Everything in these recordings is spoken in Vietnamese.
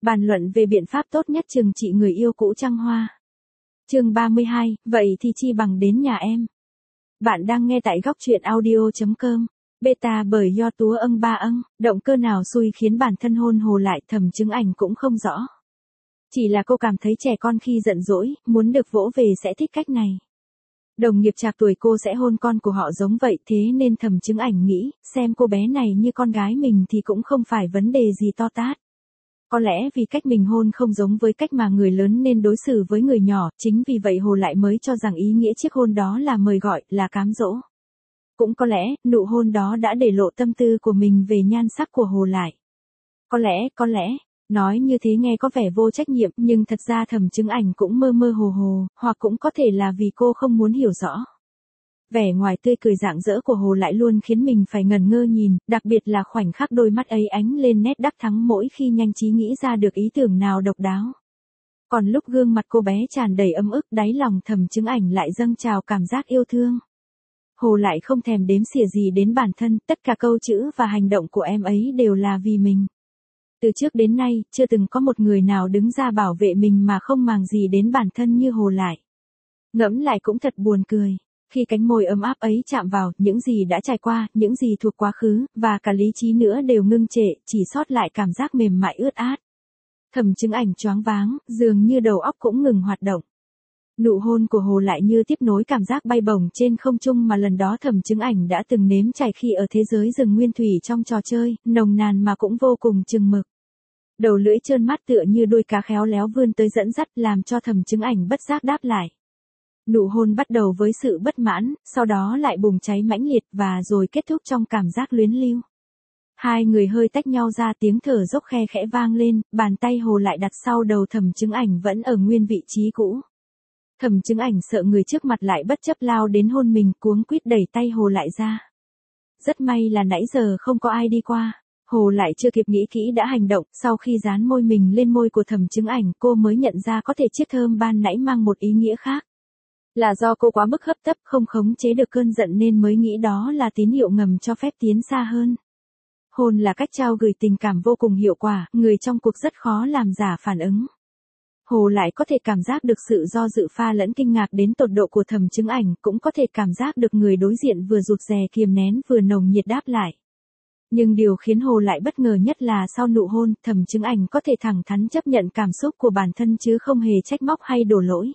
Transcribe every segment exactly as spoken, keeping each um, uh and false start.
Bàn luận về biện pháp tốt nhất trừng trị người yêu cũ trăng hoa. Chương ba mươi hai, vậy thì chi bằng đến nhà em. Bạn đang nghe tại góc truyện audio chấm com. Beta bởi do túa âng ba âng, động cơ nào xui khiến bản thân hôn Hồ lại, Thẩm Chứng Ảnh cũng không rõ. Chỉ là cô cảm thấy trẻ con khi giận dỗi, muốn được vỗ về sẽ thích cách này. Đồng nghiệp trạc tuổi cô sẽ hôn con của họ giống vậy, thế nên Thẩm Chứng Ảnh nghĩ, xem cô bé này như con gái mình thì cũng không phải vấn đề gì to tát. Có lẽ vì cách mình hôn không giống với cách mà người lớn nên đối xử với người nhỏ, chính vì vậy Hồ lại mới cho rằng ý nghĩa chiếc hôn đó là mời gọi, là cám dỗ. Cũng có lẽ, nụ hôn đó đã để lộ tâm tư của mình về nhan sắc của Hồ lại. Có lẽ, có lẽ, nói như thế nghe có vẻ vô trách nhiệm, nhưng thật ra Thẩm Chứng Ảnh cũng mơ mơ hồ hồ, hoặc cũng có thể là vì cô không muốn hiểu rõ. Vẻ ngoài tươi cười rạng rỡ của Hồ lại luôn khiến mình phải ngẩn ngơ nhìn, đặc biệt là khoảnh khắc đôi mắt ấy ánh lên nét đắc thắng mỗi khi nhanh trí nghĩ ra được ý tưởng nào độc đáo. Còn lúc gương mặt cô bé tràn đầy ấm ức, đáy lòng Thẩm Chứng Ảnh lại dâng trào cảm giác yêu thương. Hồ lại không thèm đếm xỉa gì đến bản thân, tất cả câu chữ và hành động của em ấy đều là vì mình. Từ trước đến nay, chưa từng có một người nào đứng ra bảo vệ mình mà không màng gì đến bản thân như Hồ lại. Ngẫm lại cũng thật buồn cười. Khi cánh môi ấm áp ấy chạm vào, những gì đã trải qua, những gì thuộc quá khứ, và cả lý trí nữa đều ngưng trệ, chỉ sót lại cảm giác mềm mại ướt át. Thẩm Chứng Ảnh choáng váng, dường như đầu óc cũng ngừng hoạt động. Nụ hôn của Hồ lại như tiếp nối cảm giác bay bổng trên không trung mà lần đó Thẩm Chứng Ảnh đã từng nếm trải khi ở thế giới rừng nguyên thủy trong trò chơi, nồng nàn mà cũng vô cùng chừng mực. Đầu lưỡi trơn mát tựa như đuôi cá khéo léo vươn tới dẫn dắt, làm cho Thẩm Chứng Ảnh bất giác đáp lại. Nụ hôn bắt đầu với sự bất mãn, sau đó lại bùng cháy mãnh liệt và rồi kết thúc trong cảm giác luyến lưu. Hai người hơi tách nhau ra, tiếng thở dốc khe khẽ vang lên, bàn tay Hồ lại đặt sau đầu Thẩm Chứng Ảnh vẫn ở nguyên vị trí cũ. Thẩm Chứng Ảnh sợ người trước mặt lại bất chấp lao đến hôn mình, cuống quýt đẩy tay Hồ lại ra. Rất may là nãy giờ không có ai đi qua. Hồ lại chưa kịp nghĩ kỹ đã hành động, sau khi dán môi mình lên môi của Thẩm Chứng Ảnh cô mới nhận ra có thể chiếc thơm ban nãy mang một ý nghĩa khác. Là do cô quá mức hấp tấp không khống chế được cơn giận nên mới nghĩ đó là tín hiệu ngầm cho phép tiến xa hơn. Hôn là cách trao gửi tình cảm vô cùng hiệu quả, người trong cuộc rất khó làm giả phản ứng. Hồ lại có thể cảm giác được sự do dự pha lẫn kinh ngạc đến tột độ của Thẩm Chứng Ảnh, cũng có thể cảm giác được người đối diện vừa rụt rè kiềm nén vừa nồng nhiệt đáp lại. Nhưng điều khiến Hồ lại bất ngờ nhất là sau nụ hôn, Thẩm Chứng Ảnh có thể thẳng thắn chấp nhận cảm xúc của bản thân chứ không hề trách móc hay đổ lỗi.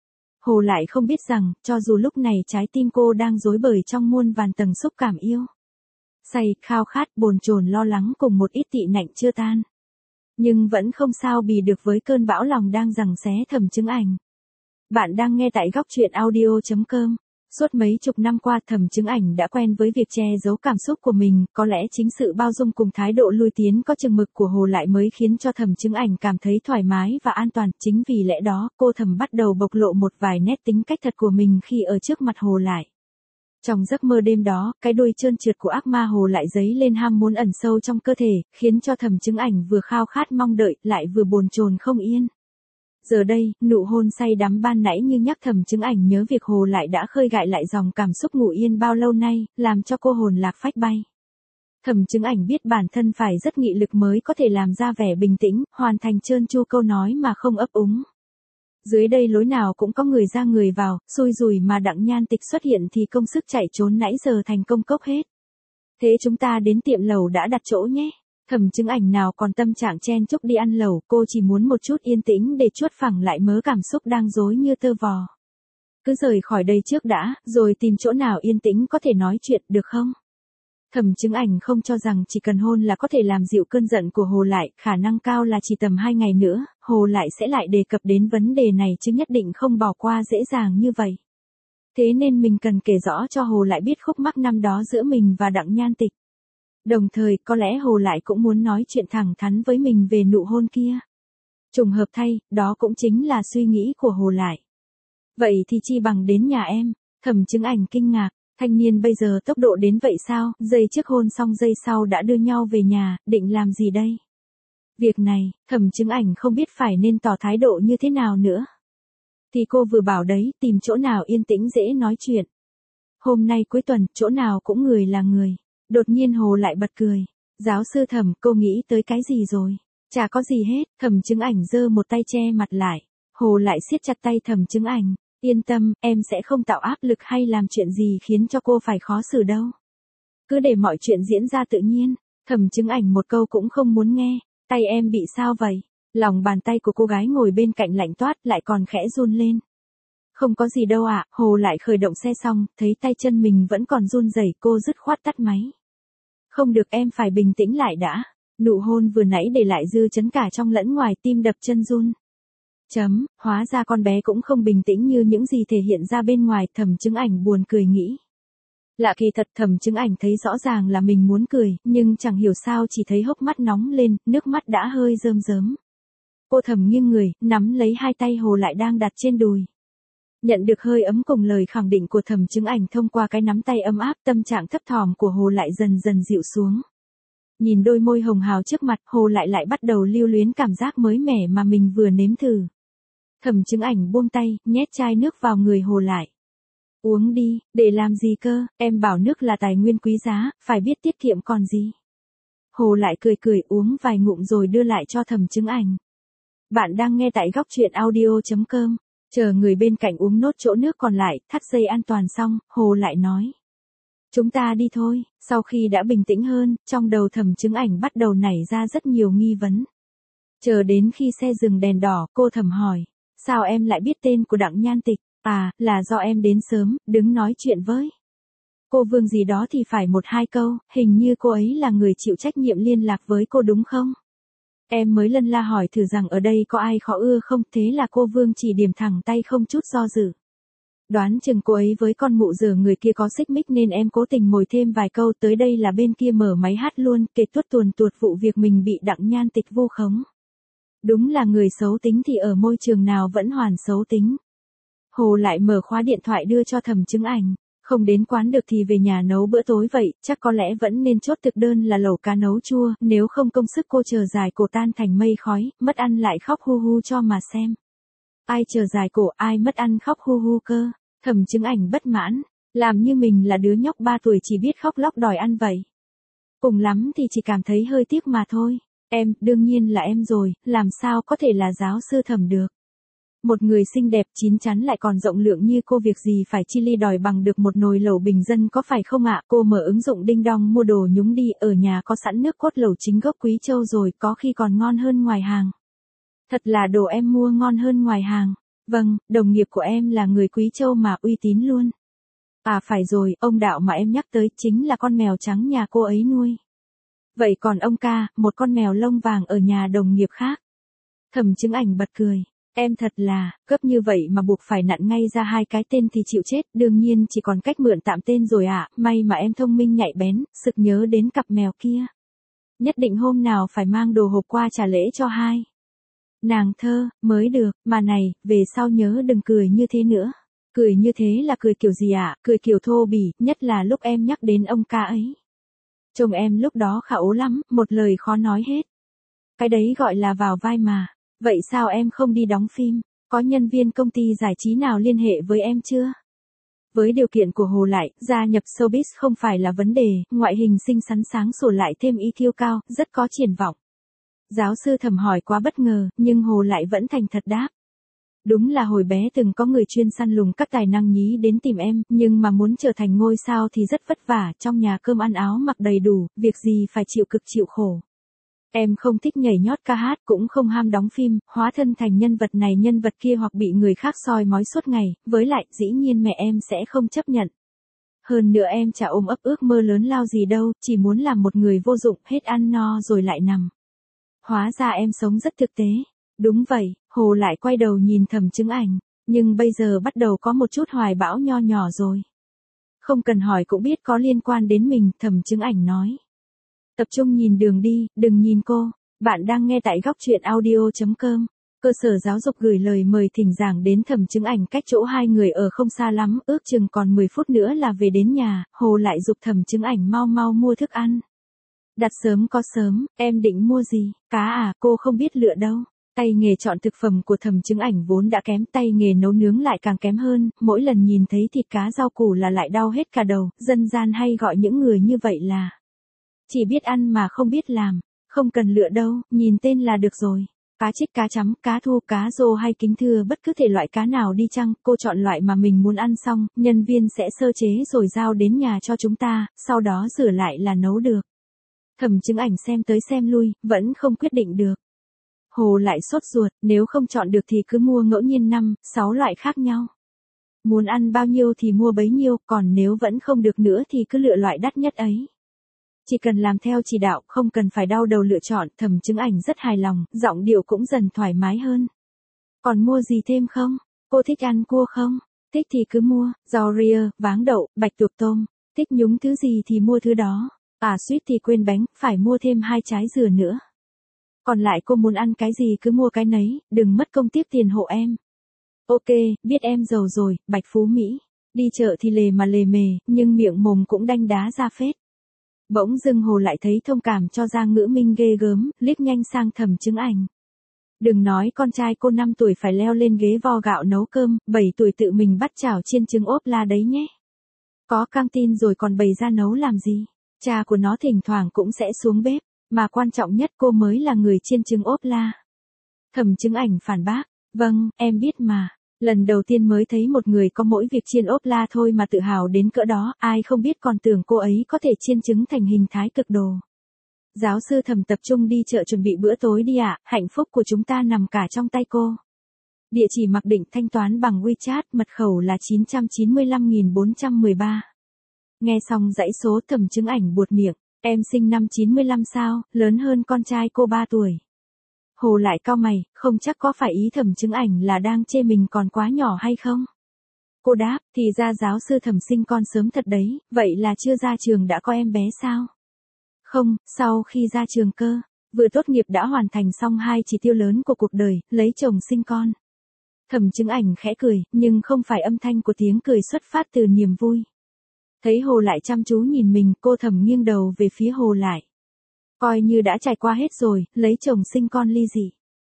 Hồ lại không biết rằng, cho dù lúc này trái tim cô đang rối bời trong muôn vàn tầng xúc cảm yêu. Say, khao khát, bồn chồn lo lắng cùng một ít tị nạnh chưa tan. Nhưng vẫn không sao bì được với cơn bão lòng đang giằng xé Thẩm Chứng Ảnh. Bạn đang nghe tại góc truyện audio chấm com. Suốt mấy chục năm qua Thẩm Chứng Ảnh đã quen với việc che giấu cảm xúc của mình, có lẽ chính sự bao dung cùng thái độ lui tiến có chừng mực của Hồ lại mới khiến cho Thẩm Chứng Ảnh cảm thấy thoải mái và an toàn, chính vì lẽ đó cô thầm bắt đầu bộc lộ một vài nét tính cách thật của mình khi ở trước mặt Hồ lại. Trong giấc mơ đêm đó, cái đuôi trơn trượt của ác ma Hồ lại dấy lên ham muốn ẩn sâu trong cơ thể, khiến cho Thẩm Chứng Ảnh vừa khao khát mong đợi, lại vừa bồn chồn không yên. Giờ đây, nụ hôn say đắm ban nãy như nhắc Thẩm Chứng Ảnh nhớ việc Hồ lại đã khơi gợi lại dòng cảm xúc ngủ yên bao lâu nay, làm cho cô hồn lạc phách bay. Thẩm Chứng Ảnh biết bản thân phải rất nghị lực mới có thể làm ra vẻ bình tĩnh, hoàn thành trơn tru câu nói mà không ấp úng. Dưới đây lối nào cũng có người ra người vào, xui rủi mà Đặng Nhan Tịch xuất hiện thì công sức chạy trốn nãy giờ thành công cốc hết. Thế chúng ta đến tiệm lẩu đã đặt chỗ nhé. Thẩm Chứng Ảnh nào còn tâm trạng chen chúc đi ăn lẩu, cô chỉ muốn một chút yên tĩnh để chuốt phẳng lại mớ cảm xúc đang rối như tơ vò. Cứ rời khỏi đây trước đã, rồi tìm chỗ nào yên tĩnh có thể nói chuyện, được không? Thẩm Chứng Ảnh không cho rằng chỉ cần hôn là có thể làm dịu cơn giận của Hồ lại, khả năng cao là chỉ tầm hai ngày nữa, Hồ lại sẽ lại đề cập đến vấn đề này chứ nhất định không bỏ qua dễ dàng như vậy. Thế nên mình cần kể rõ cho Hồ lại biết khúc mắc năm đó giữa mình và Đặng Nhan Tịch. Đồng thời, có lẽ Hồ lại cũng muốn nói chuyện thẳng thắn với mình về nụ hôn kia. Trùng hợp thay, đó cũng chính là suy nghĩ của Hồ lại. Vậy thì chi bằng đến nhà em. Thẩm Chứng Ảnh kinh ngạc, thanh niên bây giờ tốc độ đến vậy sao, giây trước hôn xong giây sau đã đưa nhau về nhà, định làm gì đây? Việc này, Thẩm Chứng Ảnh không biết phải nên tỏ thái độ như thế nào nữa. Thì cô vừa bảo đấy, tìm chỗ nào yên tĩnh dễ nói chuyện. Hôm nay cuối tuần, chỗ nào cũng người là người. Đột nhiên Hồ lại bật cười. Giáo sư Thẩm, cô nghĩ tới cái gì rồi? Chả có gì hết, Thẩm Chứng Ảnh giơ một tay che mặt lại. Hồ lại siết chặt tay Thẩm Chứng Ảnh. Yên tâm, em sẽ không tạo áp lực hay làm chuyện gì khiến cho cô phải khó xử đâu. Cứ để mọi chuyện diễn ra tự nhiên. Thẩm Chứng Ảnh một câu cũng không muốn nghe. Tay em bị sao vậy? Lòng bàn tay của cô gái ngồi bên cạnh lạnh toát lại còn khẽ run lên. Không có gì đâu ạ, Hồ lại khởi động xe xong, thấy tay chân mình vẫn còn run rẩy, cô dứt khoát tắt máy. Không được, em phải bình tĩnh lại đã. Nụ hôn vừa nãy để lại dư chấn cả trong lẫn ngoài, tim đập chân run. Chấm, hóa ra con bé cũng không bình tĩnh như những gì thể hiện ra bên ngoài, Thẩm Chứng Ảnh buồn cười nghĩ. Lạ kỳ thật, Thẩm Chứng Ảnh thấy rõ ràng là mình muốn cười, nhưng chẳng hiểu sao chỉ thấy hốc mắt nóng lên, nước mắt đã hơi rơm rớm. Cô thầm nghiêng người, nắm lấy hai tay Hồ lại đang đặt trên đùi. Nhận được hơi ấm cùng lời khẳng định của Thẩm Chứng Ảnh thông qua cái nắm tay ấm áp, tâm trạng thấp thỏm của Hồ lại dần dần dịu xuống. Nhìn đôi môi hồng hào trước mặt, Hồ lại lại bắt đầu lưu luyến cảm giác mới mẻ mà mình vừa nếm thử. Thẩm Chứng Ảnh buông tay, nhét chai nước vào người Hồ lại. Uống đi, để làm gì cơ, em bảo nước là tài nguyên quý giá, phải biết tiết kiệm còn gì. Hồ lại cười cười uống vài ngụm rồi đưa lại cho Thẩm Chứng Ảnh. Bạn đang nghe tại góc truyện audio chấm com. Chờ người bên cạnh uống nốt chỗ nước còn lại, thắt dây an toàn xong, Hồ lại nói. Chúng ta đi thôi. Sau khi đã bình tĩnh hơn, trong đầu Thẩm Chứng Ảnh bắt đầu nảy ra rất nhiều nghi vấn. Chờ đến khi xe dừng đèn đỏ, cô thầm hỏi. Sao em lại biết tên của Đặng Nhan Tịch? À, là do em đến sớm, đứng nói chuyện với cô Vương gì đó thì phải một hai câu, hình như cô ấy là người chịu trách nhiệm liên lạc với cô đúng không? Em mới lân la hỏi thử rằng ở đây có ai khó ưa không, thế là cô Vương chỉ điểm thẳng tay không chút do dự. Đoán chừng cô ấy với con mụ dở người kia có xích mích nên em cố tình mồi thêm vài câu, tới đây là bên kia mở máy hát luôn, kể tuốt tuồn tuột vụ việc mình bị Đặng Nhan Tịch vu khống. Đúng là người xấu tính thì ở môi trường nào vẫn hoàn xấu tính. Hồ lại mở khóa điện thoại đưa cho Thẩm Chứng Ảnh. Không đến quán được thì về nhà nấu bữa tối vậy, chắc có lẽ vẫn nên chốt thực đơn là lẩu cá nấu chua, nếu không công sức cô chờ dài cổ tan thành mây khói, mất ăn lại khóc hu hu cho mà xem. Ai chờ dài cổ, ai mất ăn khóc hu hu cơ. Thẩm Chứng Ảnh bất mãn, làm như mình là đứa nhóc ba tuổi chỉ biết khóc lóc đòi ăn vậy. Cùng lắm thì chỉ cảm thấy hơi tiếc mà thôi. Em, đương nhiên là em rồi, làm sao có thể là giáo sư Thẩm được. Một người xinh đẹp chín chắn lại còn rộng lượng như cô việc gì phải chi ly đòi bằng được một nồi lẩu bình dân có phải không ạ? Cô mở ứng dụng Đinh Đong mua đồ nhúng đi, ở nhà có sẵn nước cốt lẩu chính gốc Quý Châu rồi, có khi còn ngon hơn ngoài hàng. Thật là đồ em mua ngon hơn ngoài hàng. Vâng, đồng nghiệp của em là người Quý Châu mà, uy tín luôn. À phải rồi, ông Đạo mà em nhắc tới chính là con mèo trắng nhà cô ấy nuôi. Vậy còn ông ca, một con mèo lông vàng ở nhà đồng nghiệp khác. Thẩm Chứng Ảnh bật cười. Em thật là, cấp như vậy mà buộc phải nặn ngay ra hai cái tên thì chịu chết, đương nhiên chỉ còn cách mượn tạm tên rồi ạ, à. May mà em thông minh nhạy bén, sực nhớ đến cặp mèo kia. Nhất định hôm nào phải mang đồ hộp qua trả lễ cho hai nàng thơ, mới được, mà này, về sau nhớ đừng cười như thế nữa. Cười như thế là cười kiểu gì ạ, à? Cười kiểu thô bỉ, nhất là lúc em nhắc đến ông ca ấy. Chồng em lúc đó khả ố lắm, một lời khó nói hết. Cái đấy gọi là vào vai mà. Vậy sao em không đi đóng phim? Có nhân viên công ty giải trí nào liên hệ với em chưa? Với điều kiện của Hồ lại, gia nhập showbiz không phải là vấn đề, ngoại hình xinh xắn sáng sủa lại thêm i kiu cao, rất có triển vọng. Giáo sư Thẩm hỏi quá bất ngờ, nhưng Hồ lại vẫn thành thật đáp. Đúng là hồi bé từng có người chuyên săn lùng các tài năng nhí đến tìm em, nhưng mà muốn trở thành ngôi sao thì rất vất vả, trong nhà cơm ăn áo mặc đầy đủ, việc gì phải chịu cực chịu khổ. Em không thích nhảy nhót ca hát, cũng không ham đóng phim, hóa thân thành nhân vật này nhân vật kia hoặc bị người khác soi mói suốt ngày, với lại, dĩ nhiên mẹ em sẽ không chấp nhận. Hơn nữa em chả ôm ấp ước mơ lớn lao gì đâu, chỉ muốn làm một người vô dụng, hết ăn no rồi lại nằm. Hóa ra em sống rất thực tế. Đúng vậy, Hồ lại quay đầu nhìn Thẩm Chứng Ảnh, nhưng bây giờ bắt đầu có một chút hoài bão nho nhỏ rồi. Không cần hỏi cũng biết có liên quan đến mình, Thẩm Chứng Ảnh nói. Tập trung nhìn đường đi, đừng nhìn cô. Bạn đang nghe tại góc truyện audio chấm com. Cơ sở giáo dục gửi lời mời thỉnh giảng đến Thẩm Chứng Ảnh cách chỗ hai người ở không xa lắm, ước chừng còn mười phút nữa là về đến nhà, Hồ lại giục Thẩm Chứng Ảnh mau mau mua thức ăn. Đặt sớm có sớm, em định mua gì? Cá à, cô không biết lựa đâu. Tay nghề chọn thực phẩm của Thẩm Chứng Ảnh vốn đã kém, tay nghề nấu nướng lại càng kém hơn, mỗi lần nhìn thấy thịt cá rau củ là lại đau hết cả đầu, dân gian hay gọi những người như vậy là chỉ biết ăn mà không biết làm. Không cần lựa đâu, nhìn tên là được rồi. Cá trích, cá chấm, cá thu, cá rô hay kính thưa bất cứ thể loại cá nào đi chăng, cô chọn loại mà mình muốn ăn xong, nhân viên sẽ sơ chế rồi giao đến nhà cho chúng ta, sau đó rửa lại là nấu được. Thẩm Chứng Ảnh xem tới xem lui, vẫn không quyết định được. Hồ lại sốt ruột, nếu không chọn được thì cứ mua ngẫu nhiên năm, sáu loại khác nhau. Muốn ăn bao nhiêu thì mua bấy nhiêu, còn nếu vẫn không được nữa thì cứ lựa loại đắt nhất ấy. Chỉ cần làm theo chỉ đạo, không cần phải đau đầu lựa chọn, Thẩm Chứng Ảnh rất hài lòng, giọng điệu cũng dần thoải mái hơn. Còn mua gì thêm không? Cô thích ăn cua không? Thích thì cứ mua, rau ria, váng đậu, bạch tuộc tôm, thích nhúng thứ gì thì mua thứ đó. À suýt thì quên bánh, phải mua thêm hai trái dừa nữa. Còn lại cô muốn ăn cái gì cứ mua cái nấy, đừng mất công tiếc tiền hộ em. Ok, biết em giàu rồi, Bạch Phú Mỹ. Đi chợ thì lề mà lề mề, nhưng miệng mồm cũng đanh đá ra phết. Bỗng dưng Hồ lại thấy thông cảm cho Giang Ngữ Minh ghê gớm, liếc nhanh sang Thẩm Chứng Ảnh. Đừng nói con trai cô năm tuổi phải leo lên ghế vo gạo nấu cơm, bảy tuổi tự mình bắt chảo chiên trứng ốp la đấy nhé. Có căng tin rồi còn bày ra nấu làm gì? Cha của nó thỉnh thoảng cũng sẽ xuống bếp, mà quan trọng nhất cô mới là người chiên trứng ốp la. Thẩm Chứng Ảnh phản bác, vâng, em biết mà. Lần đầu tiên mới thấy một người có mỗi việc chiên ốp la thôi mà tự hào đến cỡ đó, ai không biết còn tưởng cô ấy có thể chiên trứng thành hình thái cực đồ. Giáo sư Thẩm tập trung đi chợ chuẩn bị bữa tối đi ạ, hạnh phúc của chúng ta nằm cả trong tay cô. Địa chỉ mặc định thanh toán bằng WeChat, mật khẩu là chín chín lăm bốn một ba. Nghe xong dãy số Thẩm Chứng Ảnh buột miệng, em sinh năm chín mươi lăm sao, lớn hơn con trai cô ba tuổi. Hồ lại cau mày, không chắc có phải ý Thẩm Chứng Ảnh là đang chê mình còn quá nhỏ hay không? Cô đáp, thì ra giáo sư Thẩm sinh con sớm thật đấy, vậy là chưa ra trường đã có em bé sao? Không, sau khi ra trường cơ, vừa tốt nghiệp đã hoàn thành xong hai chỉ tiêu lớn của cuộc đời, lấy chồng sinh con. Thẩm Chứng Ảnh khẽ cười, nhưng không phải âm thanh của tiếng cười xuất phát từ niềm vui. Thấy Hồ lại chăm chú nhìn mình, cô Thẩm nghiêng đầu về phía Hồ lại. Coi như đã trải qua hết rồi, lấy chồng sinh con ly dị.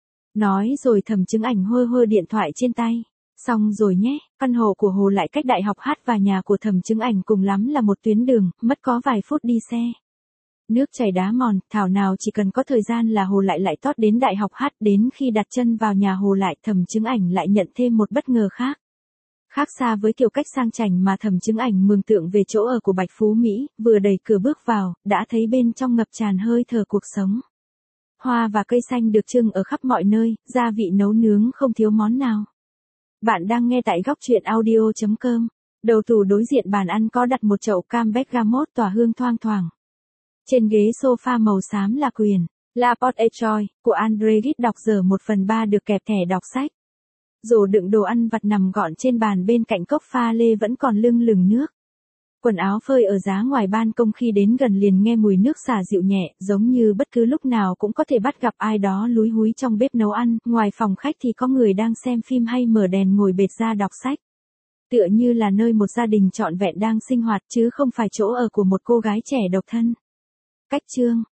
Nói rồi Thẩm Chứng Ảnh hơ hơ điện thoại trên tay. Xong rồi nhé, căn hộ của Hồ lại cách đại học hát và nhà của Thẩm Chứng Ảnh cùng lắm là một tuyến đường, mất có vài phút đi xe. Nước chảy đá mòn, thảo nào chỉ cần có thời gian là Hồ lại lại tót đến đại học hát, đến khi đặt chân vào nhà Hồ lại, Thẩm Chứng Ảnh lại nhận thêm một bất ngờ khác. Khác xa với kiểu cách sang chảnh mà Thẩm Chứng Ảnh mường tượng về chỗ ở của Bạch Phú Mỹ, vừa đẩy cửa bước vào, đã thấy bên trong ngập tràn hơi thở cuộc sống. Hoa và cây xanh được trưng ở khắp mọi nơi, gia vị nấu nướng không thiếu món nào. Bạn đang nghe tại góc truyện audio chấm com. Đầu tủ đối diện bàn ăn có đặt một chậu cam bergamot tỏa hương thoang thoảng. Trên ghế sofa màu xám là quyển La Porte et Joy của André Gide đọc giờ một phần ba được kẹp thẻ đọc sách. Rổ đựng đồ ăn vặt nằm gọn trên bàn bên cạnh cốc pha lê vẫn còn lưng lửng nước. Quần áo phơi ở giá ngoài ban công khi đến gần liền nghe mùi nước xả dịu nhẹ, giống như bất cứ lúc nào cũng có thể bắt gặp ai đó lúi húi trong bếp nấu ăn, ngoài phòng khách thì có người đang xem phim hay mở đèn ngồi bệt ra đọc sách. Tựa như là nơi một gia đình trọn vẹn đang sinh hoạt chứ không phải chỗ ở của một cô gái trẻ độc thân. Cách chương